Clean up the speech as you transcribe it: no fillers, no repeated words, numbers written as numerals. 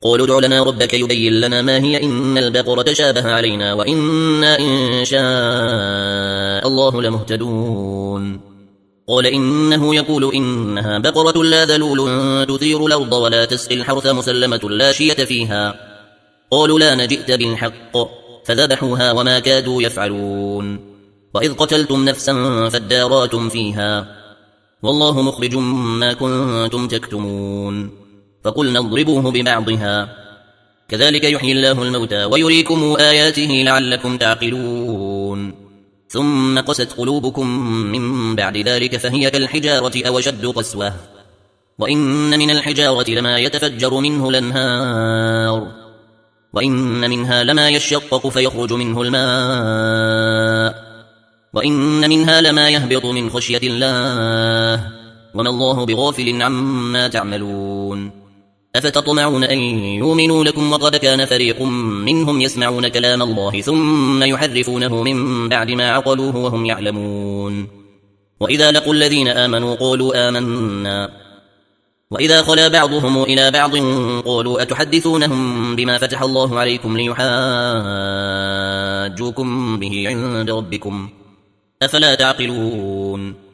قالوا ادع لنا ربك يبين لنا ما هي إن البقرة شابه علينا وإنا إن شاء الله لمهتدون. قال إنه يقول إنها بقرة لا ذلول تثير الأرض ولا تسقي الحرث مسلمة لا شية فيها. قالوا لا نجئت بالحق فذبحوها وما كادوا يفعلون. وإذ قتلتم نفسا فاداراتم فيها والله مخرج ما كنتم تكتمون. فقلنا اضربوه ببعضها كذلك يحيي الله الموتى ويريكم آياته لعلكم تعقلون. ثم قست قلوبكم من بعد ذلك فهي كالحجارة أو أشد قسوة وإن من الحجارة لما يتفجر منه الأنهار وإن منها لما يشقق فيخرج منه الماء وإن منها لما يهبط من خشية الله وما الله بغافل عما تعملون. أفتطمعون أن يؤمنوا لكم وقد كان فريق منهم يسمعون كلام الله ثم يحرفونه من بعد ما عقلوه وهم يعلمون. وإذا لقوا الذين آمنوا قالوا آمنا وإذا خلا بعضهم إلى بعض قالوا أتحدثونهم بما فتح الله عليكم ليحاجوكم به عند ربكم أفلا تعقلون.